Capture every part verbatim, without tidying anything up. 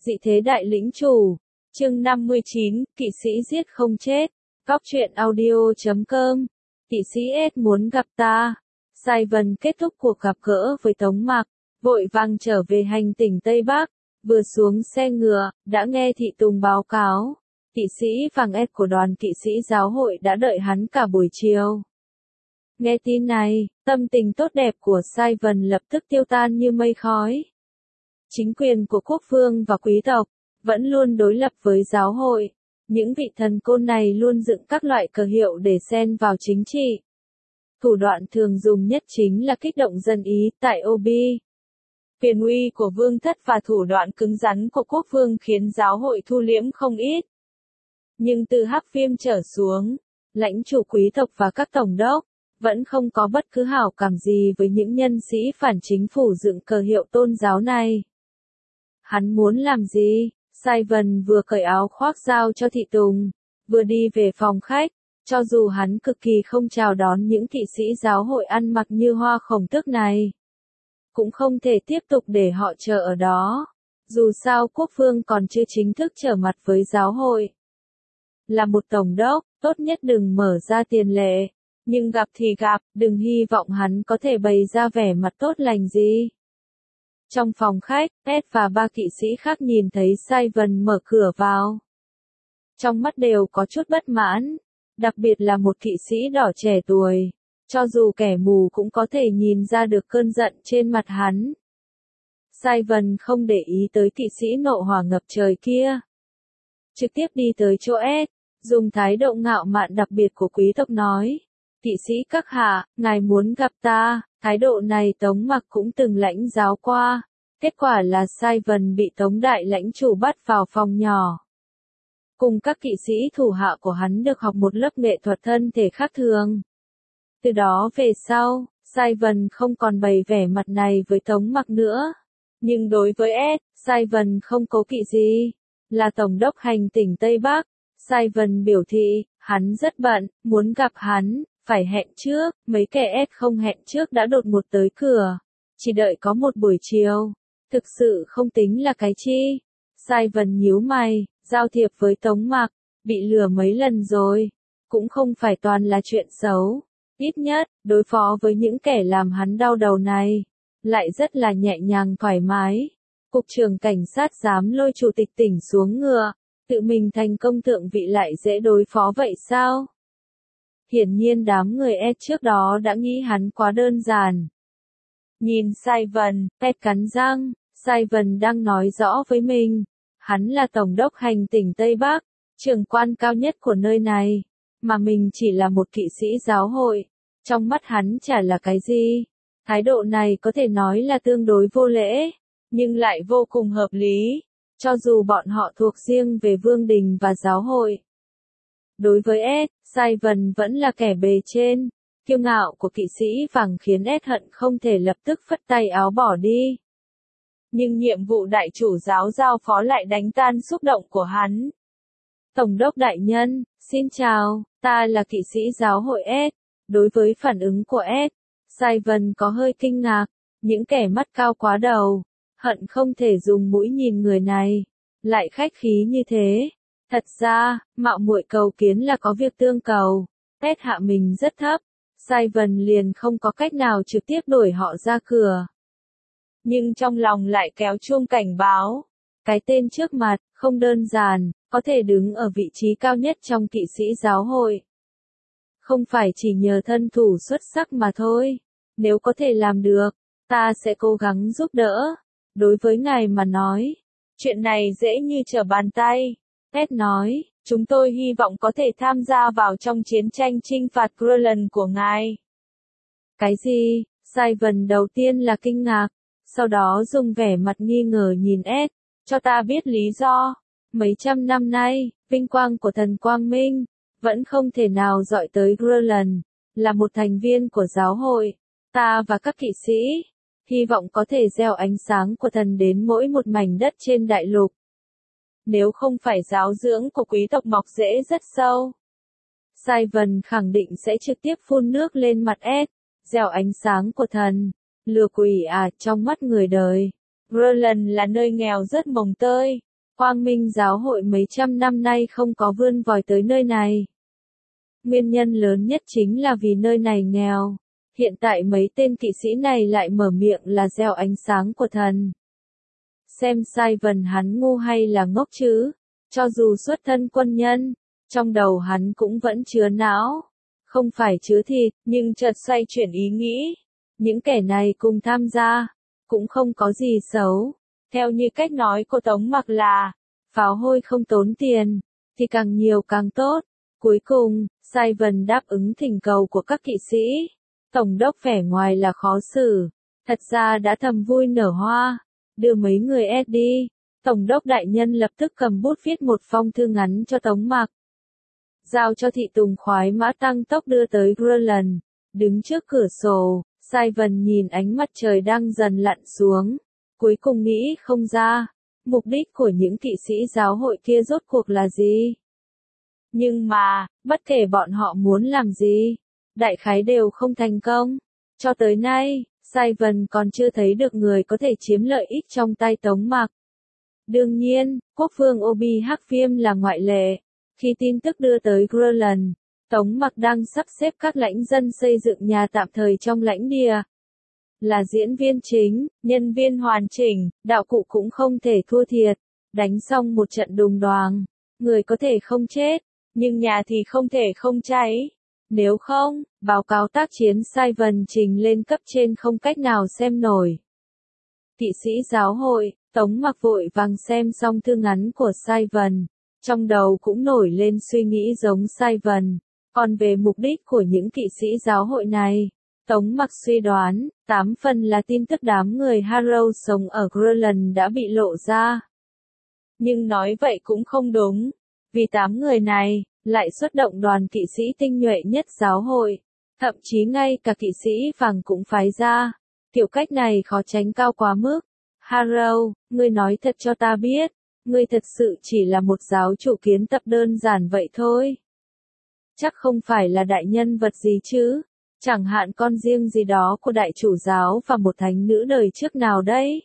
Dị thế đại lĩnh chủ. Chương năm mươi chín, kỵ sĩ giết không chết. Góc truyện audio chấm com. Kỵ sĩ S muốn gặp ta. Simon kết thúc cuộc gặp gỡ với Tống Mặc, vội vàng trở về hành tỉnh Tây Bắc. Vừa xuống xe ngựa, đã nghe Thị Tùng báo cáo. Kỵ sĩ vàng S của đoàn kỵ sĩ giáo hội đã đợi hắn cả buổi chiều. Nghe tin này, tâm tình tốt đẹp của Simon lập tức tiêu tan như mây khói. Chính quyền của quốc vương và quý tộc vẫn luôn đối lập với giáo hội. Những vị thần côn này luôn dựng các loại cờ hiệu để xen vào chính trị. Thủ đoạn thường dùng nhất chính là kích động dân Ý tại Obi. Quyền uy của vương thất và thủ đoạn cứng rắn của quốc vương khiến giáo hội thu liễm không ít. Nhưng từ Hắc Viêm trở xuống, lãnh chủ quý tộc và các tổng đốc vẫn không có bất cứ hảo cảm gì với những nhân sĩ phản chính phủ dựng cờ hiệu tôn giáo này. Hắn muốn làm gì? Simon vừa cởi áo khoác giao cho Thị Tùng, vừa đi về phòng khách. Cho dù hắn cực kỳ không chào đón những kỵ sĩ giáo hội ăn mặc như hoa khổng tước này, cũng không thể tiếp tục để họ chờ ở đó. Dù sao quốc vương còn chưa chính thức trở mặt với giáo hội. Là một tổng đốc, tốt nhất đừng mở ra tiền lệ. Nhưng gặp thì gặp, đừng hy vọng hắn có thể bày ra vẻ mặt tốt lành gì. Trong phòng khách, Ed và ba kỵ sĩ khác nhìn thấy Simon mở cửa vào. Trong mắt đều có chút bất mãn, đặc biệt là một kỵ sĩ đỏ trẻ tuổi. Cho dù kẻ mù cũng có thể nhìn ra được cơn giận trên mặt hắn. Simon không để ý tới kỵ sĩ nộ hỏa ngập trời kia. Trực tiếp đi tới chỗ Ed, dùng thái độ ngạo mạn đặc biệt của quý tộc nói. Kỵ sĩ các hạ, ngài muốn gặp ta. Thái độ này Tống Mặc cũng từng lãnh giáo qua. Kết quả là Simon bị Tống đại lãnh chủ bắt vào phòng nhỏ. Cùng các kỵ sĩ thủ hạ của hắn được học một lớp nghệ thuật thân thể khác thường. Từ đó về sau, Simon không còn bày vẻ mặt này với Tống Mặc nữa. Nhưng đối với Ed, Simon không cố kỵ gì. Là tổng đốc hành tỉnh Tây Bắc. Simon biểu thị, hắn rất bận, muốn gặp hắn. Phải hẹn trước, mấy kẻ S không hẹn trước đã đột ngột tới cửa. Chỉ đợi có một buổi chiều. Thực sự không tính là cái chi. Simon nhíu mày, giao thiệp với Tống Mặc, bị lừa mấy lần rồi. Cũng không phải toàn là chuyện xấu. Ít nhất, đối phó với những kẻ làm hắn đau đầu này. Lại rất là nhẹ nhàng thoải mái. Cục trưởng cảnh sát dám lôi chủ tịch tỉnh xuống ngựa. Tự mình thành công thượng vị lại dễ đối phó vậy sao? Hiển nhiên đám người S trước đó đã nghĩ hắn quá đơn giản. Nhìn Simon, Ed cắn răng, Simon đang nói rõ với mình. Hắn là tổng đốc hành tỉnh Tây Bắc, trưởng quan cao nhất của nơi này. Mà mình chỉ là một kỵ sĩ giáo hội. Trong mắt hắn chả là cái gì. Thái độ này có thể nói là tương đối vô lễ, nhưng lại vô cùng hợp lý. Cho dù bọn họ thuộc riêng về vương đình và giáo hội. Đối với Ed, Simon vẫn là kẻ bề trên. Kiêu ngạo của kỵ sĩ vàng khiến Ed hận không thể lập tức phất tay áo bỏ đi. Nhưng nhiệm vụ đại chủ giáo giao phó lại đánh tan xúc động của hắn. Tổng đốc đại nhân, xin chào, ta là kỵ sĩ giáo hội Ed. Đối với phản ứng của Ed, Simon có hơi kinh ngạc. Những kẻ mắt cao quá đầu, hận không thể dùng mũi nhìn người này. Lại khách khí như thế. Thật ra, mạo muội cầu kiến là có việc tương cầu. Ed hạ mình rất thấp. Simon liền không có cách nào trực tiếp đuổi họ ra cửa. Nhưng trong lòng lại kéo chuông cảnh báo. Cái tên trước mặt, không đơn giản, có thể đứng ở vị trí cao nhất trong kỵ sĩ giáo hội. Không phải chỉ nhờ thân thủ xuất sắc mà thôi. Nếu có thể làm được, ta sẽ cố gắng giúp đỡ. Đối với ngài mà nói, chuyện này dễ như trở bàn tay. Ed nói, chúng tôi hy vọng có thể tham gia vào trong chiến tranh chinh phạt Greenland của ngài. Cái gì? Simon đầu tiên là kinh ngạc, sau đó dùng vẻ mặt nghi ngờ nhìn Ed, cho ta biết lý do. Mấy trăm năm nay, vinh quang của thần Quang Minh, vẫn không thể nào dọi tới Greenland. Là một thành viên của giáo hội, ta và các kỵ sĩ, hy vọng có thể gieo ánh sáng của thần đến mỗi một mảnh đất trên đại lục. Nếu không phải giáo dưỡng của quý tộc mọc rễ rất sâu, Simon khẳng định sẽ trực tiếp phun nước lên mặt Ed. Gieo ánh sáng của thần. Lừa quỷ à, trong mắt người đời. Greenland là nơi nghèo rất mồng tơi. Quang Minh giáo hội mấy trăm năm nay không có vươn vòi tới nơi này. Nguyên nhân lớn nhất chính là vì nơi này nghèo. Hiện tại mấy tên kỵ sĩ này lại mở miệng là gieo ánh sáng của thần. Xem Simon hắn ngu hay là ngốc chứ? Cho dù xuất thân quân nhân, trong đầu hắn cũng vẫn chứa não. Không phải chứa thịt, nhưng chợt xoay chuyển ý nghĩ. Những kẻ này cùng tham gia, cũng không có gì xấu. Theo như cách nói của Tống Mặc là, pháo hôi không tốn tiền, thì càng nhiều càng tốt. Cuối cùng, Simon đáp ứng thỉnh cầu của các kỵ sĩ. Tổng đốc vẻ ngoài là khó xử, thật ra đã thầm vui nở hoa, đưa mấy người ép đi. Tổng đốc đại nhân lập tức cầm bút viết một phong thư ngắn cho Tống Mặc. Giao cho thị tùng khoái mã tăng tốc đưa tới Greenland. Đứng trước cửa sổ, Simon nhìn ánh mặt trời đang dần lặn xuống. Cuối cùng nghĩ không ra, mục đích của những kỵ sĩ giáo hội kia rốt cuộc là gì. Nhưng mà, bất kể bọn họ muốn làm gì, đại khái đều không thành công. Cho tới nay, Simon còn chưa thấy được người có thể chiếm lợi ích trong tay Tống Mặc. Đương nhiên, quốc vương Obi Hắc Viêm là ngoại lệ. Khi tin tức đưa tới Greenland, Tống Mặc đang sắp xếp các lãnh dân xây dựng nhà tạm thời trong lãnh địa. Là diễn viên chính, nhân viên hoàn chỉnh, đạo cụ cũng không thể thua thiệt. Đánh xong một trận đùng đoàng, người có thể không chết, nhưng nhà thì không thể không cháy. Nếu không, báo cáo tác chiến Simon trình lên cấp trên không cách nào xem nổi. Kỵ sĩ giáo hội, Tống Mặc vội vàng xem xong thư ngắn của Simon, trong đầu cũng nổi lên suy nghĩ giống Simon. Còn về mục đích của những kỵ sĩ giáo hội này, Tống Mặc suy đoán, tám phần là tin tức đám người Harrow sống ở Greenland đã bị lộ ra. Nhưng nói vậy cũng không đúng, vì tám người này lại xuất động đoàn kỵ sĩ tinh nhuệ nhất giáo hội, thậm chí ngay cả kỵ sĩ vàng cũng phái ra. Kiểu cách này khó tránh cao quá mức. Harrow, ngươi nói thật cho ta biết, ngươi thật sự chỉ là một giáo chủ kiến tập đơn giản vậy thôi. Chắc không phải là đại nhân vật gì chứ, chẳng hạn con riêng gì đó của đại chủ giáo và một thánh nữ đời trước nào đấy.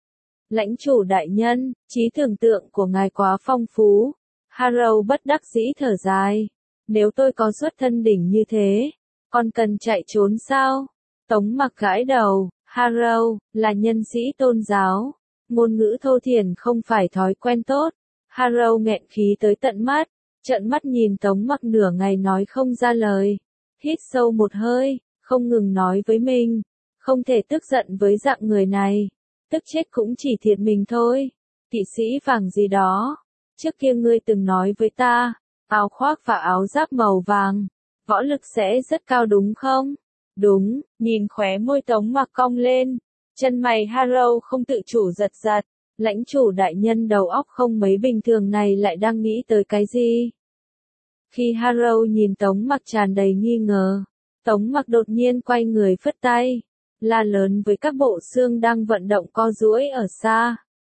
Lãnh chủ đại nhân, trí tưởng tượng của ngài quá phong phú. Harrow bất đắc dĩ thở dài. Nếu tôi có xuất thân đỉnh như thế, còn cần chạy trốn sao? Tống Mặc gãi đầu. Harrow là nhân sĩ tôn giáo, ngôn ngữ thô thiển không phải thói quen tốt. Harrow nghẹn khí tới tận mắt, trợn mắt nhìn Tống Mặc nửa ngày nói không ra lời. Hít sâu một hơi, không ngừng nói với mình, không thể tức giận với dạng người này, tức chết cũng chỉ thiệt mình thôi. Kỵ sĩ vàng gì đó, trước kia ngươi từng nói với ta, áo khoác và áo giáp màu vàng, võ lực sẽ rất cao đúng không? Đúng, nhìn khóe môi Tống Mặc cong lên, chân mày Harrow không tự chủ giật giật. Lãnh chủ đại nhân đầu óc không mấy bình thường này lại đang nghĩ tới cái gì? Khi Harrow nhìn Tống Mặc tràn đầy nghi ngờ, Tống Mặc đột nhiên quay người phất tay, la lớn với các bộ xương đang vận động co duỗi ở xa.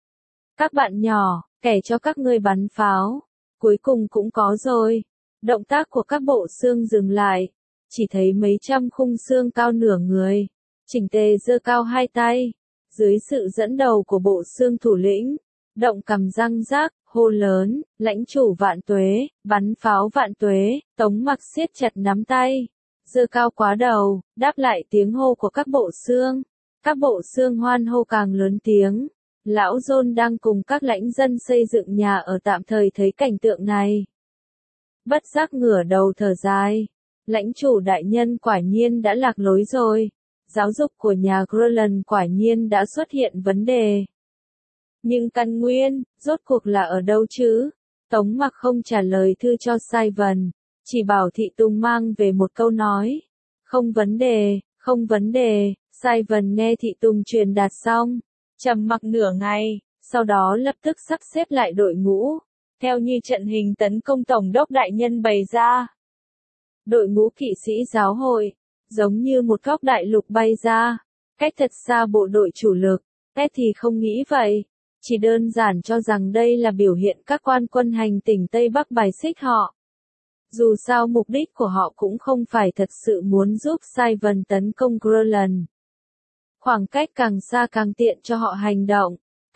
Các bạn nhỏ, kẻ cho các ngươi bắn pháo, cuối cùng cũng có rồi. Động tác của các bộ xương dừng lại, chỉ thấy mấy trăm khung xương cao nửa người, chỉnh tề giơ cao hai tay, dưới sự dẫn đầu của bộ xương thủ lĩnh, động cầm răng rác, hô lớn, lãnh chủ vạn tuế, bắn pháo vạn tuế. Tống Mặc siết chặt nắm tay, giơ cao quá đầu, đáp lại tiếng hô của các bộ xương. Các bộ xương hoan hô càng lớn tiếng. Lão John đang cùng các lãnh dân xây dựng nhà ở tạm thời thấy cảnh tượng này, bất giác ngửa đầu thở dài. Lãnh chủ đại nhân quả nhiên đã lạc lối rồi. Giáo dục của nhà Greenland quả nhiên đã xuất hiện vấn đề. Nhưng căn nguyên, rốt cuộc là ở đâu chứ? Tống Mặc không trả lời thư cho Simon, chỉ bảo thị tùng mang về một câu nói. Không vấn đề, không vấn đề. Simon nghe thị tùng truyền đạt xong, trầm mặc nửa ngày, sau đó lập tức sắp xếp lại đội ngũ, theo như trận hình tấn công tổng đốc đại nhân bày ra. Đội ngũ kỵ sĩ giáo hội, giống như một góc đại lục bay ra, cách thật xa bộ đội chủ lực. Ted thì không nghĩ vậy, chỉ đơn giản cho rằng đây là biểu hiện các quan quân hành tỉnh Tây Bắc bài xích họ. Dù sao mục đích của họ cũng không phải thật sự muốn giúp Simon tấn công Greenland. Khoảng cách càng xa càng tiện cho họ hành động.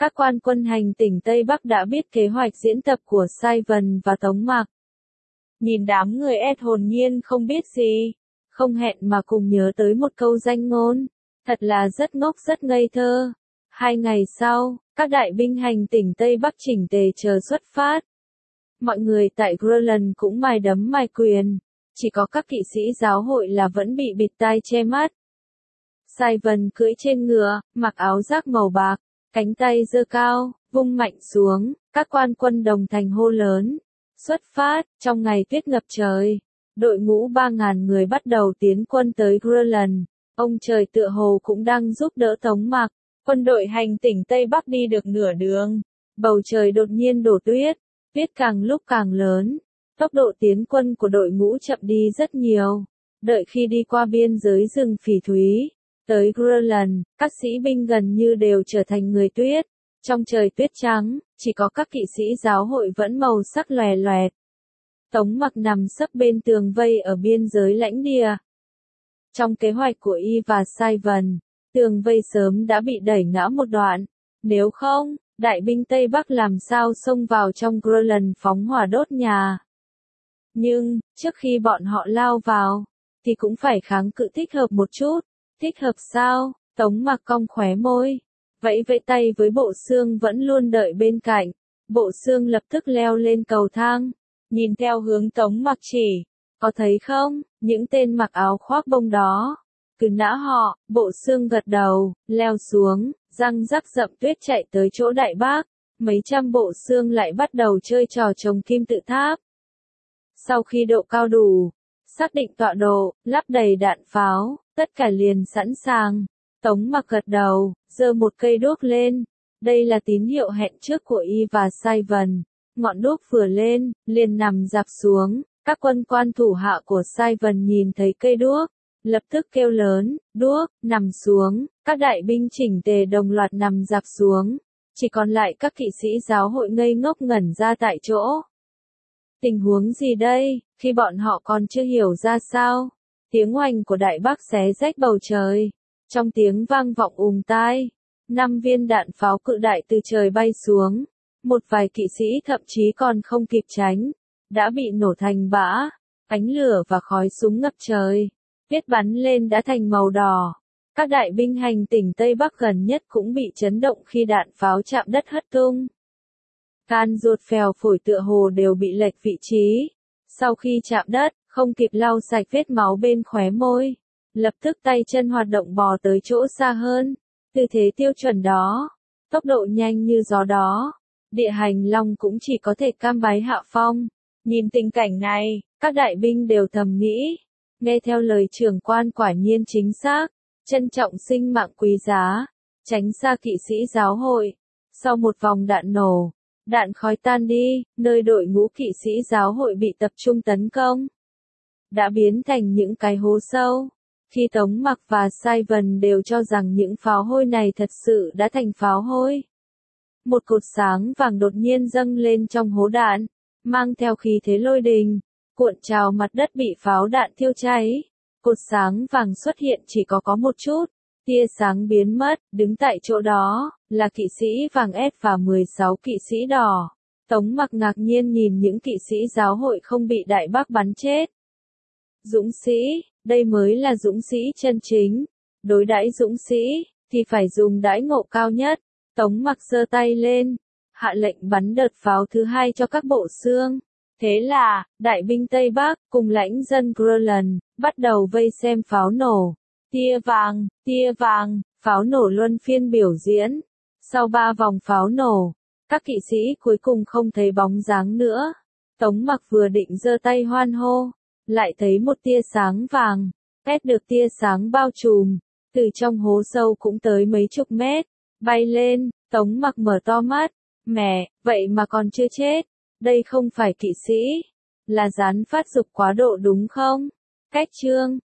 Các quan quân hành tỉnh Tây Bắc đã biết kế hoạch diễn tập của Sai Vần và Tống Mặc. Nhìn đám người ét hồn nhiên không biết gì, không hẹn mà cùng nhớ tới một câu danh ngôn, thật là rất ngốc rất ngây thơ. Hai ngày sau, các đại binh hành tỉnh Tây Bắc chỉnh tề chờ xuất phát. Mọi người tại Greenland cũng mài đấm mài quyền, chỉ có các kỵ sĩ giáo hội là vẫn bị bịt tai che mắt. Sai Vần cưỡi trên ngựa, mặc áo giáp màu bạc, cánh tay giơ cao, vung mạnh xuống, các quan quân đồng thanh hô lớn. Xuất phát, trong ngày tuyết ngập trời, đội ngũ ba ngàn người bắt đầu tiến quân tới Greenland. Ông trời tựa hồ cũng đang giúp đỡ Tống Mặc. Quân đội hành tỉnh Tây Bắc đi được nửa đường, bầu trời đột nhiên đổ tuyết, tuyết càng lúc càng lớn, tốc độ tiến quân của đội ngũ chậm đi rất nhiều. Đợi khi đi qua biên giới rừng phỉ thúy, tới Greenland, các sĩ binh gần như đều trở thành người tuyết. Trong trời tuyết trắng, chỉ có các kỵ sĩ giáo hội vẫn màu sắc lòe loẹt. Tống Mặc nằm sấp bên tường vây ở biên giới lãnh địa. Trong kế hoạch của y và Sai Vần, tường vây sớm đã bị đẩy ngã một đoạn. Nếu không, đại binh Tây Bắc làm sao xông vào trong Greenland phóng hỏa đốt nhà. Nhưng, trước khi bọn họ lao vào, thì cũng phải kháng cự thích hợp một chút. Thích hợp sao? Tống Mặc cong khóe môi, vẫy vẫy tay với Bộ Xương vẫn luôn đợi bên cạnh. Bộ Xương lập tức leo lên cầu thang, nhìn theo hướng Tống Mặc chỉ. Có thấy không, những tên mặc áo khoác bông đó. Cứ nã họ, Bộ Xương gật đầu, leo xuống, răng rắc rậm tuyết chạy tới chỗ Đại Bác. Mấy trăm Bộ Xương lại bắt đầu chơi trò trồng kim tự tháp. Sau khi độ cao đủ, xác định tọa độ, lắp đầy đạn pháo, tất cả liền sẵn sàng. Tống Mặc gật đầu, giơ một cây đuốc lên. Đây là tín hiệu hẹn trước của y và Sai Vần. Ngọn đuốc vừa lên, liền nằm dạp xuống. Các quân quan thủ hạ của Sai Vần nhìn thấy cây đuốc, lập tức kêu lớn, đuốc, nằm xuống. Các đại binh chỉnh tề đồng loạt nằm dạp xuống. Chỉ còn lại các kỵ sĩ giáo hội ngây ngốc ngẩn ra tại chỗ. Tình huống gì đây, khi bọn họ còn chưa hiểu ra sao? Tiếng oanh của Đại Bác xé rách bầu trời. Trong tiếng vang vọng ùm tai, năm viên đạn pháo cự đại từ trời bay xuống. Một vài kỵ sĩ thậm chí còn không kịp tránh, đã bị nổ thành bã. Ánh lửa và khói súng ngập trời. Tuyết bắn lên đã thành màu đỏ. Các đại binh hành tỉnh Tây Bắc gần nhất cũng bị chấn động khi đạn pháo chạm đất hất tung. Can ruột phèo phổi tựa hồ đều bị lệch vị trí. Sau khi chạm đất, không kịp lau sạch vết máu bên khóe môi. Lập tức tay chân hoạt động bò tới chỗ xa hơn. Tư thế tiêu chuẩn đó. Tốc độ nhanh như gió đó. Địa hành long cũng chỉ có thể cam bái hạ phong. Nhìn tình cảnh này, các đại binh đều thầm nghĩ. Nghe theo lời trưởng quan quả nhiên chính xác. Trân trọng sinh mạng quý giá. Tránh xa kỵ sĩ giáo hội. Sau một vòng đạn nổ, đạn khói tan đi, nơi đội ngũ kỵ sĩ giáo hội bị tập trung tấn công đã biến thành những cái hố sâu. Khi Tống Mặc và Sai Vần đều cho rằng những pháo hôi này thật sự đã thành pháo hôi. Một cột sáng vàng đột nhiên dâng lên trong hố đạn, mang theo khí thế lôi đình, cuộn trào mặt đất bị pháo đạn thiêu cháy. Cột sáng vàng xuất hiện chỉ có có một chút, tia sáng biến mất, đứng tại chỗ đó, là kỵ sĩ vàng ép và mười sáu kỵ sĩ đỏ. Tống Mặc ngạc nhiên nhìn những kỵ sĩ giáo hội không bị Đại Bác bắn chết. Dũng sĩ, đây mới là dũng sĩ chân chính. Đối đãi dũng sĩ, thì phải dùng đãi ngộ cao nhất. Tống Mặc giơ tay lên, hạ lệnh bắn đợt pháo thứ hai cho các bộ xương. Thế là, đại binh Tây Bắc, cùng lãnh dân Greenland, bắt đầu vây xem pháo nổ. Tia vàng, tia vàng, pháo nổ luân phiên biểu diễn. Sau ba vòng pháo nổ, các kỵ sĩ cuối cùng không thấy bóng dáng nữa. Tống Mặc vừa định giơ tay hoan hô, lại thấy một tia sáng vàng, quét được tia sáng bao trùm, từ trong hố sâu cũng tới mấy chục mét, bay lên. Tống Mặc mở to mắt, mẹ, vậy mà còn chưa chết, đây không phải kỵ sĩ, là gián phát dục quá độ đúng không? Cách chương